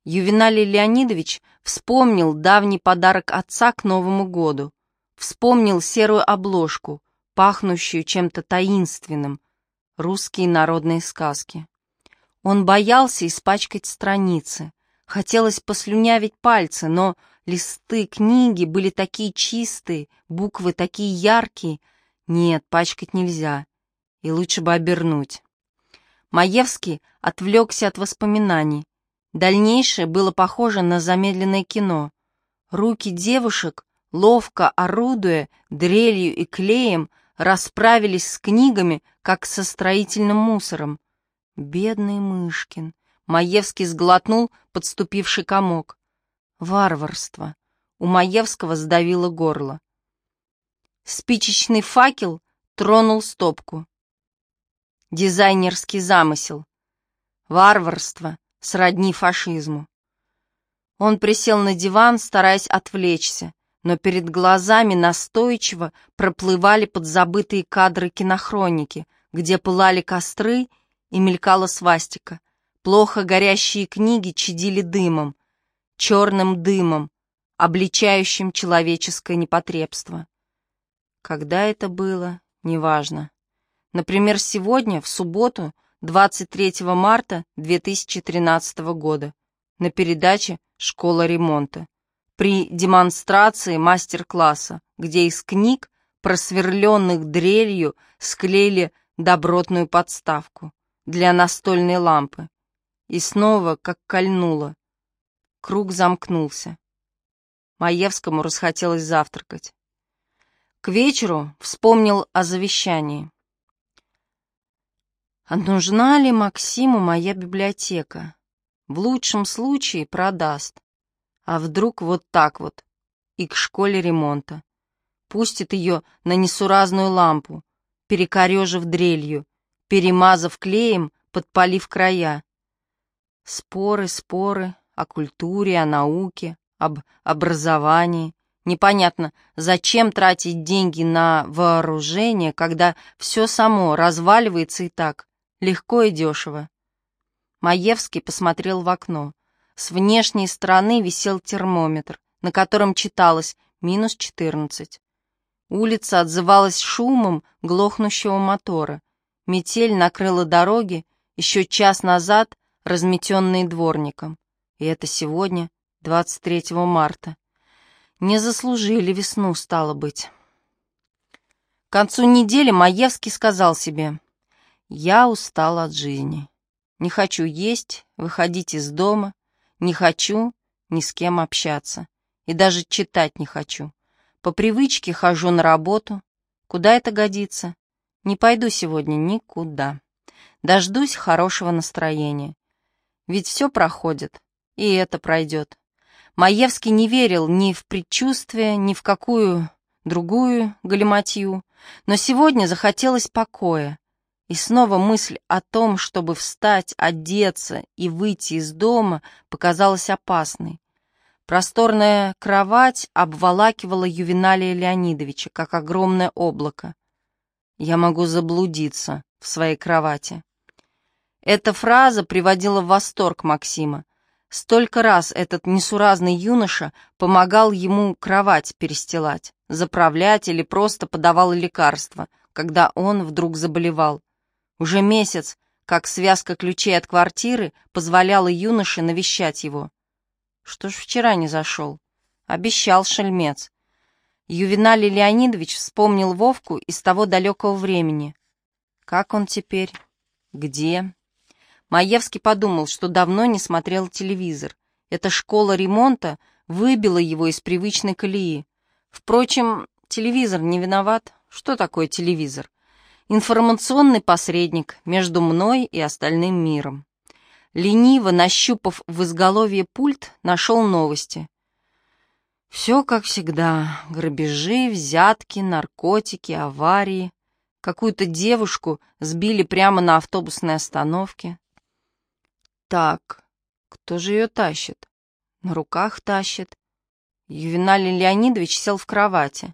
Ювеналий Леонидович вспомнил давний подарок отца к Новому году, вспомнил серую обложку, пахнущую чем-то таинственным, русские народные сказки. Он боялся испачкать страницы, хотелось послюнявить пальцы, но листы книги были такие чистые, буквы такие яркие. Нет, пачкать нельзя, и лучше бы обернуть. Маевский отвлекся от воспоминаний. Дальнейшее было похоже на замедленное кино. Руки девушек, ловко орудуя дрелью и клеем, расправились с книгами, как со строительным мусором. Бедный Мышкин. Маевский сглотнул подступивший комок. Варварство. У Маевского сдавило горло. Спичечный факел тронул стопку. Дизайнерский замысел. Варварство сродни фашизму. Он присел на диван, стараясь отвлечься, но перед глазами настойчиво проплывали подзабытые кадры кинохроники, где пылали костры и мелькала свастика. Плохо горящие книги чадили дымом, черным дымом, обличающим человеческое непотребство. Когда это было, неважно. Например, сегодня, в субботу, 23 марта 2013 года, на передаче «Школа ремонта», при демонстрации мастер-класса, где из книг, просверленных дрелью, склеили добротную подставку для настольной лампы. И снова, как кольнуло, круг замкнулся. Маевскому расхотелось завтракать. К вечеру вспомнил о завещании. А нужна ли Максиму моя библиотека? В лучшем случае продаст. А вдруг вот так вот, и к школе ремонта. Пустит ее на несуразную лампу, перекорежив дрелью, перемазав клеем, подпалив края. Споры, споры о культуре, о науке, об образовании. Непонятно, зачем тратить деньги на вооружение, когда все само разваливается и так, легко и дешево. Маевский посмотрел в окно. С внешней стороны висел термометр, на котором читалось -14. Улица отзывалась шумом глохнущего мотора. Метель накрыла дороги, еще час назад разметенные дворником. И это сегодня, 23 марта. Не заслужили весну, стало быть. К концу недели Маевский сказал себе: «Я устал от жизни. Не хочу есть, выходить из дома, не хочу ни с кем общаться. И даже читать не хочу. По привычке хожу на работу. Куда это годится? Не пойду сегодня никуда. Дождусь хорошего настроения. Ведь все проходит, и это пройдет». Маевский не верил ни в предчувствие, ни в какую другую галиматью, но сегодня захотелось покоя. И снова мысль о том, чтобы встать, одеться и выйти из дома, показалась опасной. Просторная кровать обволакивала Ювеналия Леонидовича, как огромное облако. «Я могу заблудиться в своей кровати». Эта фраза приводила в восторг Максима. Столько раз этот несуразный юноша помогал ему кровать перестилать, заправлять или просто подавал лекарства, когда он вдруг заболевал. Уже месяц, как связка ключей от квартиры позволяла юноше навещать его. Что ж вчера не зашел? Обещал шельмец. Ювеналий Леонидович вспомнил Вовку из того далекого времени. Как он теперь? Где? Маевский подумал, что давно не смотрел телевизор. Эта школа ремонта выбила его из привычной колеи. Впрочем, телевизор не виноват. Что такое телевизор? Информационный посредник между мной и остальным миром. Лениво нащупав в изголовье пульт, нашел новости. Все как всегда. Грабежи, взятки, наркотики, аварии. Какую-то девушку сбили прямо на автобусной остановке. Так, кто же ее тащит? На руках тащит. Ювеналий Леонидович сел в кровати.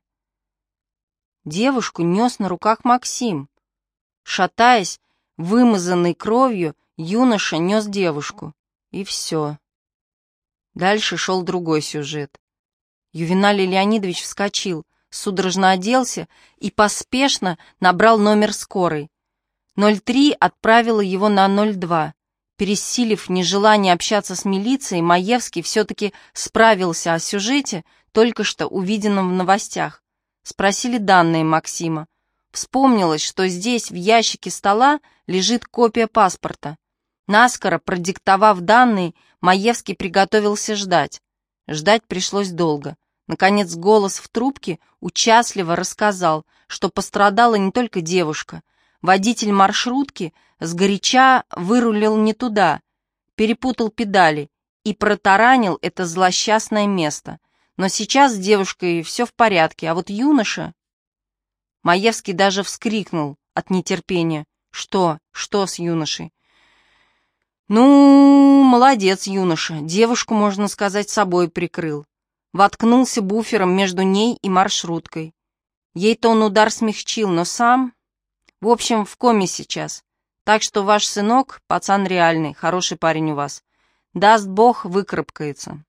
Девушку нес на руках Максим. Шатаясь, вымазанный кровью, юноша нес девушку. И все. Дальше шел другой сюжет. Ювеналий Леонидович вскочил, судорожно оделся и поспешно набрал номер скорой. 03 отправила его на 02. Пересилив нежелание общаться с милицией, Маевский все-таки справился о сюжете, только что увиденном в новостях. Спросили данные Максима. Вспомнилось, что здесь в ящике стола лежит копия паспорта. Наскоро продиктовав данные, Маевский приготовился ждать. Ждать пришлось долго. Наконец голос в трубке участливо рассказал, что пострадала не только девушка. Водитель маршрутки сгоряча вырулил не туда, перепутал педали и протаранил это злосчастное место. Но сейчас с девушкой все в порядке, а вот юноша... Маевский даже вскрикнул от нетерпения. Что с юношей? Ну, молодец юноша, девушку, можно сказать, собой прикрыл. Воткнулся буфером между ней и маршруткой. Ей-то он удар смягчил, но сам... В общем, в коме сейчас. Так что ваш сынок, пацан реальный, хороший парень у вас. Даст Бог, выкарабкается.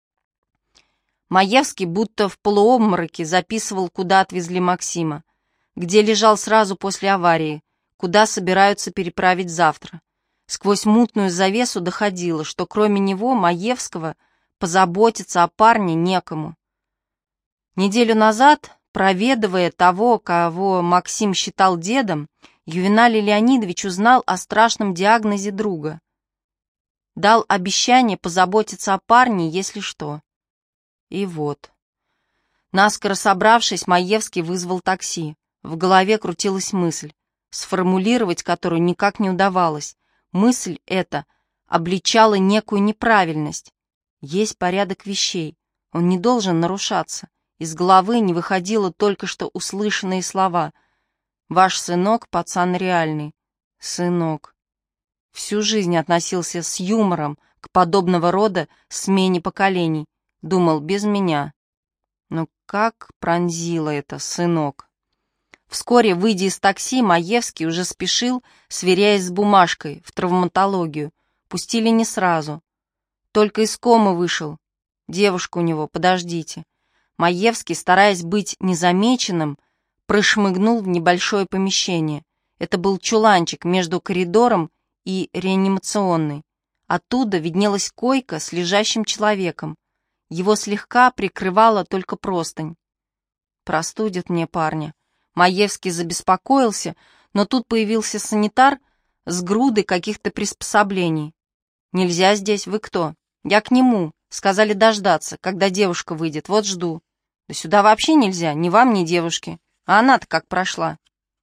Маевский будто в полуобмороке записывал, куда отвезли Максима, где лежал сразу после аварии, куда собираются переправить завтра. Сквозь мутную завесу доходило, что кроме него, Маевского, позаботиться о парне некому. Неделю назад, проведывая того, кого Максим считал дедом, Ювеналий Леонидович узнал о страшном диагнозе друга. Дал обещание позаботиться о парне, если что. И вот. Наскоро собравшись, Маевский вызвал такси. В голове крутилась мысль, сформулировать которую никак не удавалось. Мысль эта обличала некую неправильность. Есть порядок вещей, он не должен нарушаться. Из головы не выходило только что услышанные слова. «Ваш сынок, пацан реальный». Сынок. Всю жизнь относился с юмором к подобного рода смене поколений. Думал, без меня. Но как пронзило это, сынок. Вскоре, выйдя из такси, Маевский уже спешил, сверяясь с бумажкой, в травматологию. Пустили не сразу. Только из комы вышел. Девушка у него, подождите. Маевский, стараясь быть незамеченным, прошмыгнул в небольшое помещение. Это был чуланчик между коридором и реанимационной. Оттуда виднелась койка с лежащим человеком. Его слегка прикрывала только простынь. Простудит мне парня. Маевский забеспокоился, но тут появился санитар с грудой каких-то приспособлений. «Нельзя здесь, вы кто?» «Я к нему. Сказали дождаться, когда девушка выйдет. Вот жду». «Да сюда вообще нельзя, ни вам, ни девушке. А она-то как прошла?»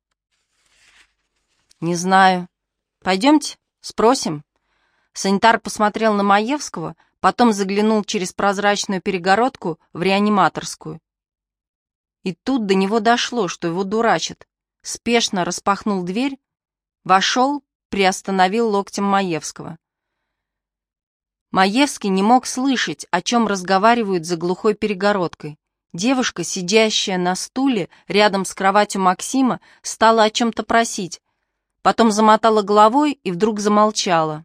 «Не знаю. Пойдемте, спросим». Санитар посмотрел на Маевского, потом заглянул через прозрачную перегородку в реаниматорскую. И тут до него дошло, что его дурачат. Спешно распахнул дверь, вошел, приостановил локтем Маевского. Маевский не мог слышать, о чем разговаривают за глухой перегородкой. Девушка, сидящая на стуле рядом с кроватью Максима, стала о чем-то просить, потом замотала головой и вдруг замолчала.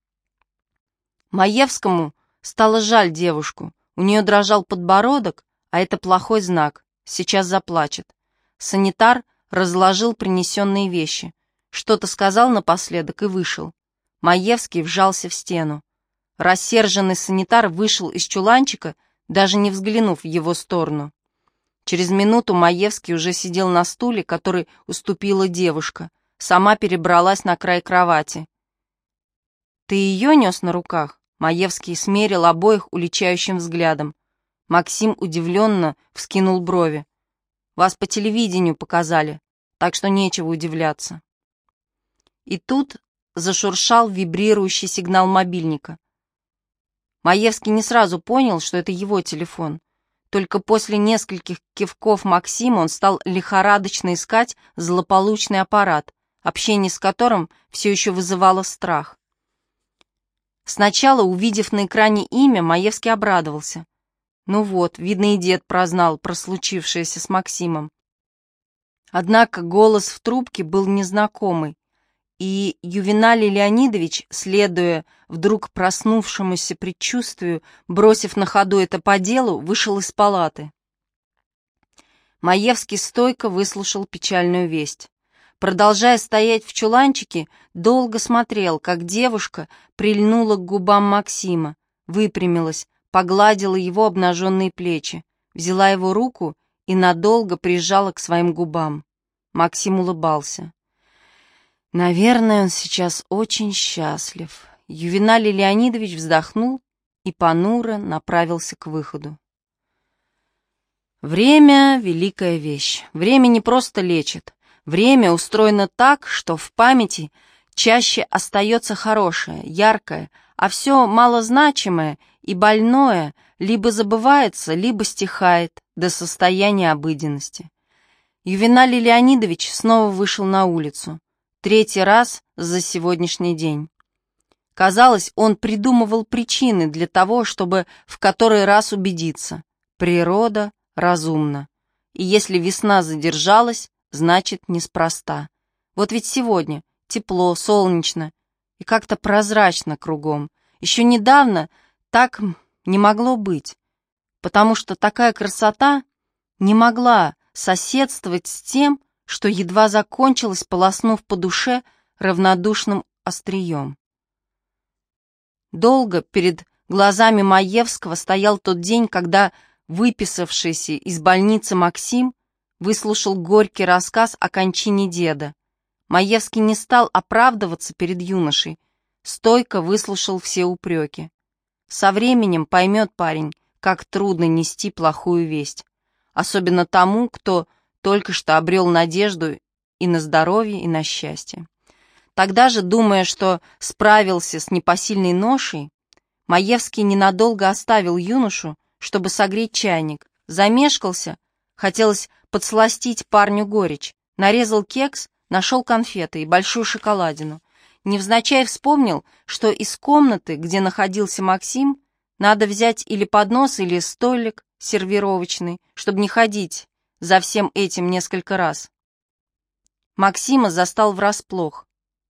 Маевскому стало жаль девушку, у нее дрожал подбородок, а это плохой знак, сейчас заплачет. Санитар разложил принесенные вещи, что-то сказал напоследок и вышел. Маевский вжался в стену. Рассерженный санитар вышел из чуланчика, даже не взглянув в его сторону. Через минуту Маевский уже сидел на стуле, который уступила девушка, сама перебралась на край кровати. «Ты ее нес на руках?» Маевский смерил обоих уличающим взглядом. Максим удивленно вскинул брови. «Вас по телевидению показали, так что нечего удивляться». И тут зашуршал вибрирующий сигнал мобильника. Маевский не сразу понял, что это его телефон. Только после нескольких кивков Максима он стал лихорадочно искать злополучный аппарат, общение с которым все еще вызывало страх. Сначала, увидев на экране имя, Маевский обрадовался. Ну вот, видно, и дед прознал про случившееся с Максимом. Однако голос в трубке был незнакомый, и Ювеналий Леонидович, следуя вдруг проснувшемуся предчувствию, бросив на ходу это по делу, вышел из палаты. Маевский стойко выслушал печальную весть. Продолжая стоять в чуланчике, долго смотрел, как девушка прильнула к губам Максима, выпрямилась, погладила его обнаженные плечи, взяла его руку и надолго прижала к своим губам. Максим улыбался. Наверное, он сейчас очень счастлив. Ювеналий Леонидович вздохнул и понуро направился к выходу. Время — великая вещь. Время не просто лечит. Время устроено так, что в памяти чаще остается хорошее, яркое, а все малозначимое и больное либо забывается, либо стихает до состояния обыденности. Ювеналий Леонидович снова вышел на улицу. 3-й раз за сегодняшний день. Казалось, он придумывал причины для того, чтобы в который раз убедиться. Природа разумна. И если весна задержалась, значит, неспроста. Вот ведь сегодня тепло, солнечно и как-то прозрачно кругом. Еще недавно так не могло быть, потому что такая красота не могла соседствовать с тем, что едва закончилось, полоснув по душе равнодушным острием. Долго перед глазами Маевского стоял тот день, когда выписавшийся из больницы Максим выслушал горький рассказ о кончине деда. Маевский не стал оправдываться перед юношей, стойко выслушал все упреки. Со временем поймет парень, как трудно нести плохую весть, особенно тому, кто только что обрел надежду и на здоровье, и на счастье. Тогда же, думая, что справился с непосильной ношей, Маевский ненадолго оставил юношу, чтобы согреть чайник, замешкался, хотелось подсластить парню горечь, нарезал кекс, нашел конфеты и большую шоколадину. Невзначай вспомнил, что из комнаты, где находился Максим, надо взять или поднос, или столик сервировочный, чтобы не ходить за всем этим несколько раз. Максима застал врасплох.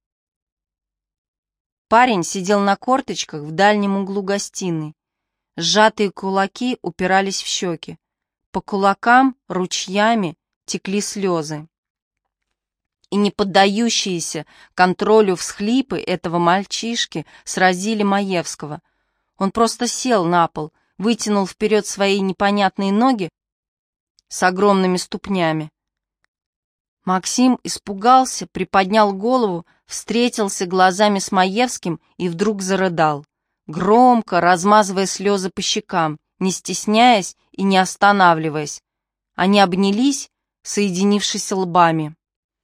Парень сидел на корточках в дальнем углу гостиной. Сжатые кулаки упирались в щеки. По кулакам ручьями текли слезы. И не поддающиеся контролю всхлипы этого мальчишки сразили Маевского. Он просто сел на пол, вытянул вперед свои непонятные ноги с огромными ступнями. Максим испугался, приподнял голову, встретился глазами с Маевским и вдруг зарыдал, громко размазывая слезы по щекам, не стесняясь и не останавливаясь. Они обнялись, соединившись лбами.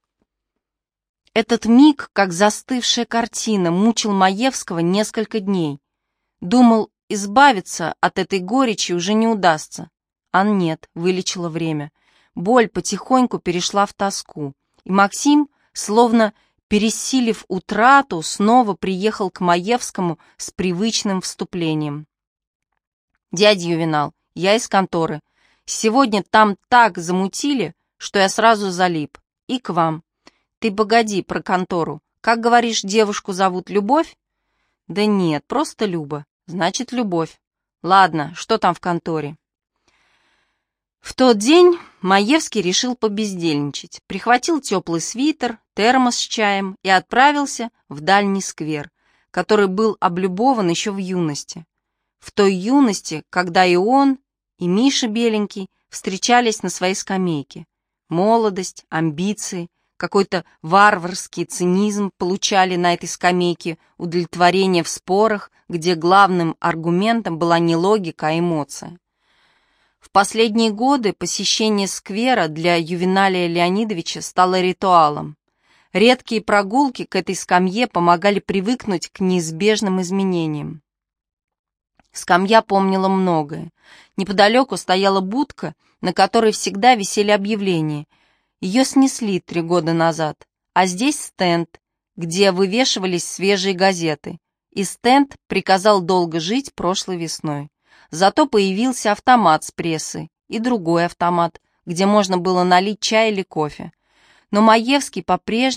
Этот миг, как застывшая картина, мучил Маевского несколько дней. Думал, избавиться от этой горечи уже не удастся. А нет, вылечило время. Боль потихоньку перешла в тоску, и Максим, словно пересилив утрату, снова приехал к Маевскому с привычным вступлением. «Дядя Ювенал, я из конторы. Сегодня там так замутили, что я сразу залип. И к вам. Ты погоди про контору. Как, говоришь, девушку зовут Любовь?» «Да нет, просто Люба. Значит, Любовь. Ладно, что там в конторе?» В тот день Маевский решил побездельничать, прихватил теплый свитер, термос с чаем и отправился в дальний сквер, который был облюбован еще в юности. В той юности, когда и он, и Миша Беленький встречались на своей скамейке. Молодость, амбиции, какой-то варварский цинизм получали на этой скамейке удовлетворение в спорах, где главным аргументом была не логика, а эмоция. В последние годы посещение сквера для Ювеналия Леонидовича стало ритуалом. Редкие прогулки к этой скамье помогали привыкнуть к неизбежным изменениям. Скамья помнила многое. Неподалеку стояла будка, на которой всегда висели объявления. Ее снесли 3 года назад, а здесь стенд, где вывешивались свежие газеты. И стенд приказал долго жить прошлой весной. Зато появился автомат с прессой и другой автомат, где можно было налить чай или кофе. Но Маевский по-прежнему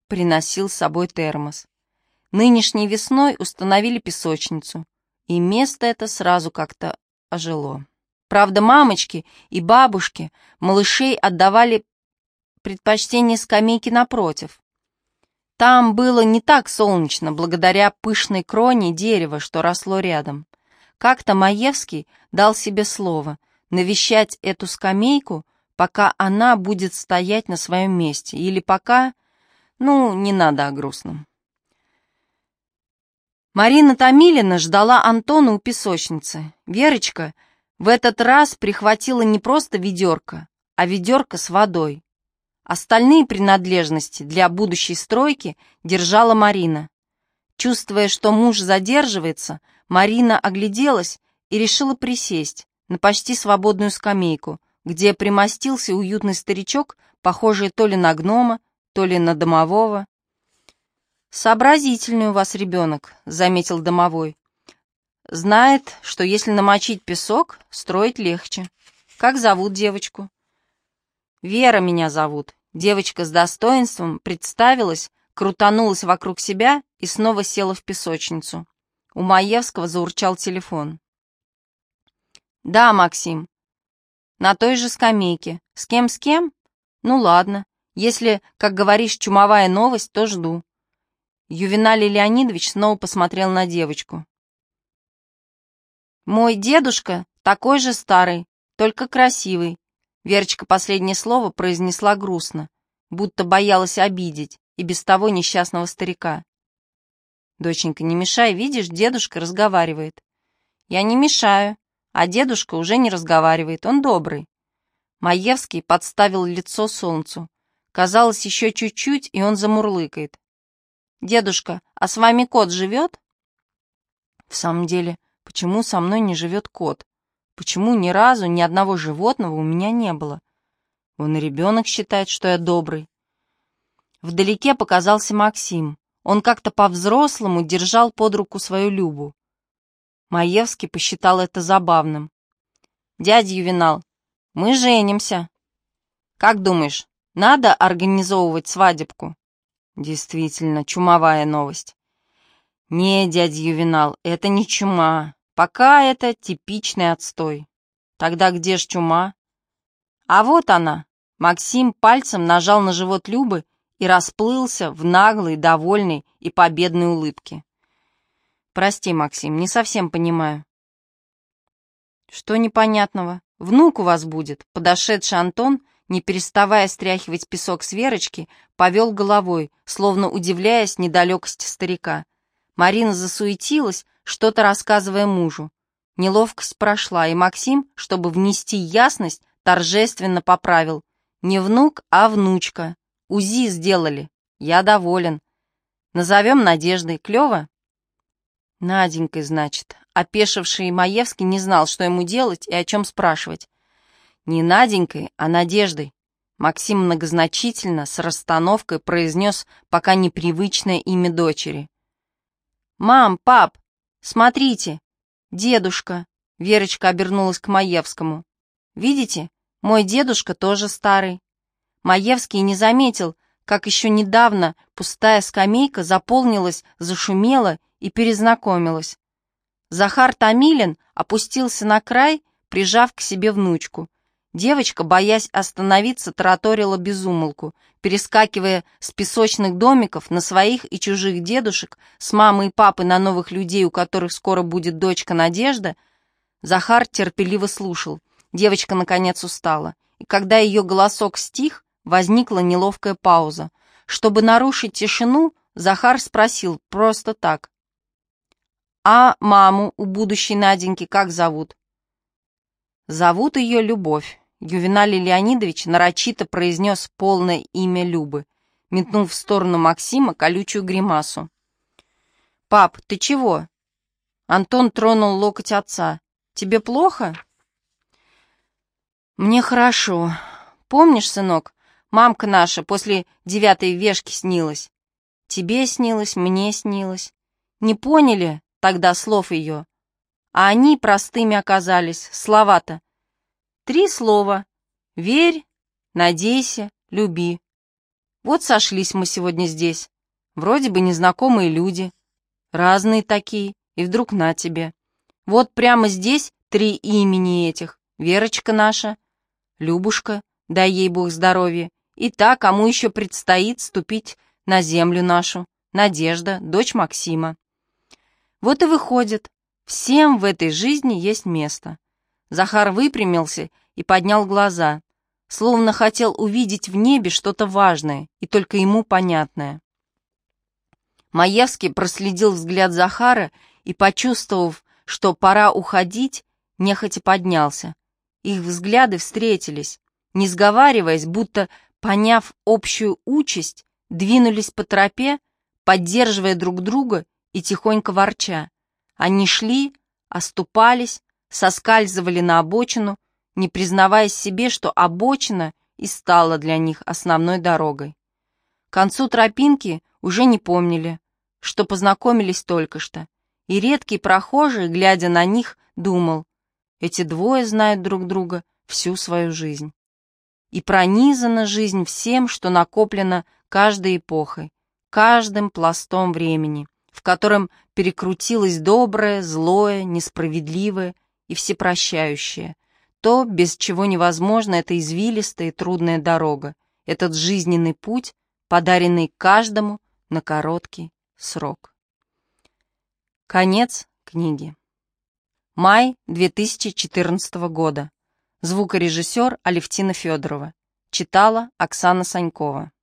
приносил с собой термос. Нынешней весной установили песочницу, и место это сразу как-то ожило. Правда, мамочки и бабушки малышей отдавали предпочтение скамейке напротив. Там было не так солнечно, благодаря пышной кроне дерева, что росло рядом. Как-то Маевский дал себе слово навещать эту скамейку, пока она будет стоять на своем месте, или пока... не надо о грустном. Марина Томилина ждала Антона у песочницы. Верочка в этот раз прихватила не просто ведерко, а ведерко с водой. Остальные принадлежности для будущей стройки держала Марина. Чувствуя, что муж задерживается, Марина огляделась и решила присесть на почти свободную скамейку, где примостился уютный старичок, похожий то ли на гнома, то ли на домового. «Сообразительный у вас ребенок», — заметил домовой. «Знает, что если намочить песок, строить легче. Как зовут девочку?» «Вера меня зовут». Девочка с достоинством представилась, крутанулась вокруг себя и снова села в песочницу. У Маевского заурчал телефон. «Да, Максим. На той же скамейке. С кем? Ну ладно. Если, как говоришь, чумовая новость, то жду». Ювеналий Леонидович снова посмотрел на девочку. «Мой дедушка такой же старый, только красивый». Верочка последнее слово произнесла грустно, будто боялась обидеть и без того несчастного старика. «Доченька, не мешай, видишь, дедушка разговаривает». «Я не мешаю, а дедушка уже не разговаривает, он добрый». Маевский подставил лицо солнцу. Казалось, еще чуть-чуть, и он замурлыкает. «Дедушка, а с вами кот живет?» «В самом деле, почему со мной не живет кот? Почему ни разу ни одного животного у меня не было? Он и ребенок считает, что я добрый». Вдалеке показался Максим. Он как-то по-взрослому держал под руку свою Любу. Маевский посчитал это забавным. «Дядя Ювенал, мы женимся. Как думаешь, надо организовывать свадебку?» Действительно, чумовая новость. «Не, дядя Ювенал, это не чума. Пока это типичный отстой. Тогда где ж чума?» «А вот она!» Максим пальцем нажал на живот Любы и расплылся в наглой, довольной и победной улыбке. «Прости, Максим, не совсем понимаю». «Что непонятного? Внук у вас будет». Подошедший Антон, не переставая стряхивать песок с Верочки, повел головой, словно удивляясь недалекости старика. Марина засуетилась, что-то рассказывая мужу. Неловкость прошла, и Максим, чтобы внести ясность, торжественно поправил. «Не внук, а внучка. УЗИ сделали. Я доволен. Назовем Надеждой. Клево?» «Наденькой, значит». Опешивший Маевский не знал, что ему делать и о чем спрашивать. «Не Наденькой, а Надеждой», — Максим многозначительно, с расстановкой произнес пока непривычное имя дочери. «Мам, пап, смотрите, дедушка», — Верочка обернулась к Маевскому. «Видите, мой дедушка тоже старый». Маевский не заметил, как еще недавно пустая скамейка заполнилась, зашумела и перезнакомилась. Захар Томилин опустился на край, прижав к себе внучку. Девочка, боясь остановиться, тараторила без умолку, перескакивая с песочных домиков на своих и чужих дедушек, с мамой и папой на новых людей, у которых скоро будет дочка Надежда. Захар терпеливо слушал. Девочка, наконец, устала. И когда ее голосок стих, возникла неловкая пауза. Чтобы нарушить тишину, Захар спросил просто так. «А маму у будущей Наденьки как зовут?» «Зовут ее Любовь». Ювеналий Леонидович нарочито произнес полное имя Любы, метнув в сторону Максима колючую гримасу. «Пап, ты чего?» Антон тронул локоть отца. «Тебе плохо?» «Мне хорошо. Помнишь, сынок, мамка наша после 9-й вешки снилась? Тебе снилось, мне снилось. Не поняли тогда слов ее, а они простыми оказались, слова-то. 3 слова. Верь, надейся, люби. Вот сошлись мы сегодня здесь. Вроде бы незнакомые люди, разные такие, и вдруг на тебе. Вот прямо здесь 3 имени этих. Верочка наша, Любушка, дай ей Бог здоровья, и та, кому еще предстоит ступить на землю нашу, Надежда, дочь Максима. Вот и выходит, всем в этой жизни есть место. Захар выпрямился и поднял глаза, словно хотел увидеть в небе что-то важное и только ему понятное. Маевский проследил взгляд Захара и, почувствовав, что пора уходить, нехотя поднялся. Их взгляды встретились, не сговариваясь, будто, поняв общую участь, двинулись по тропе, поддерживая друг друга и тихонько ворча. Они шли, оступались, соскальзывали на обочину, не признавая себе, что обочина и стала для них основной дорогой. К концу тропинки уже не помнили, что познакомились только что, и редкий прохожий, глядя на них, думал, эти двое знают друг друга всю свою жизнь. И пронизана жизнь всем, что накоплено каждой эпохой, каждым пластом времени, в котором перекрутилось доброе, злое, несправедливое и всепрощающее, то, без чего невозможно эта извилистая и трудная дорога, этот жизненный путь, подаренный каждому на короткий срок. Конец книги. Май 2014 года. Звукорежиссер Алевтина Федорова. Читала Оксана Санькова.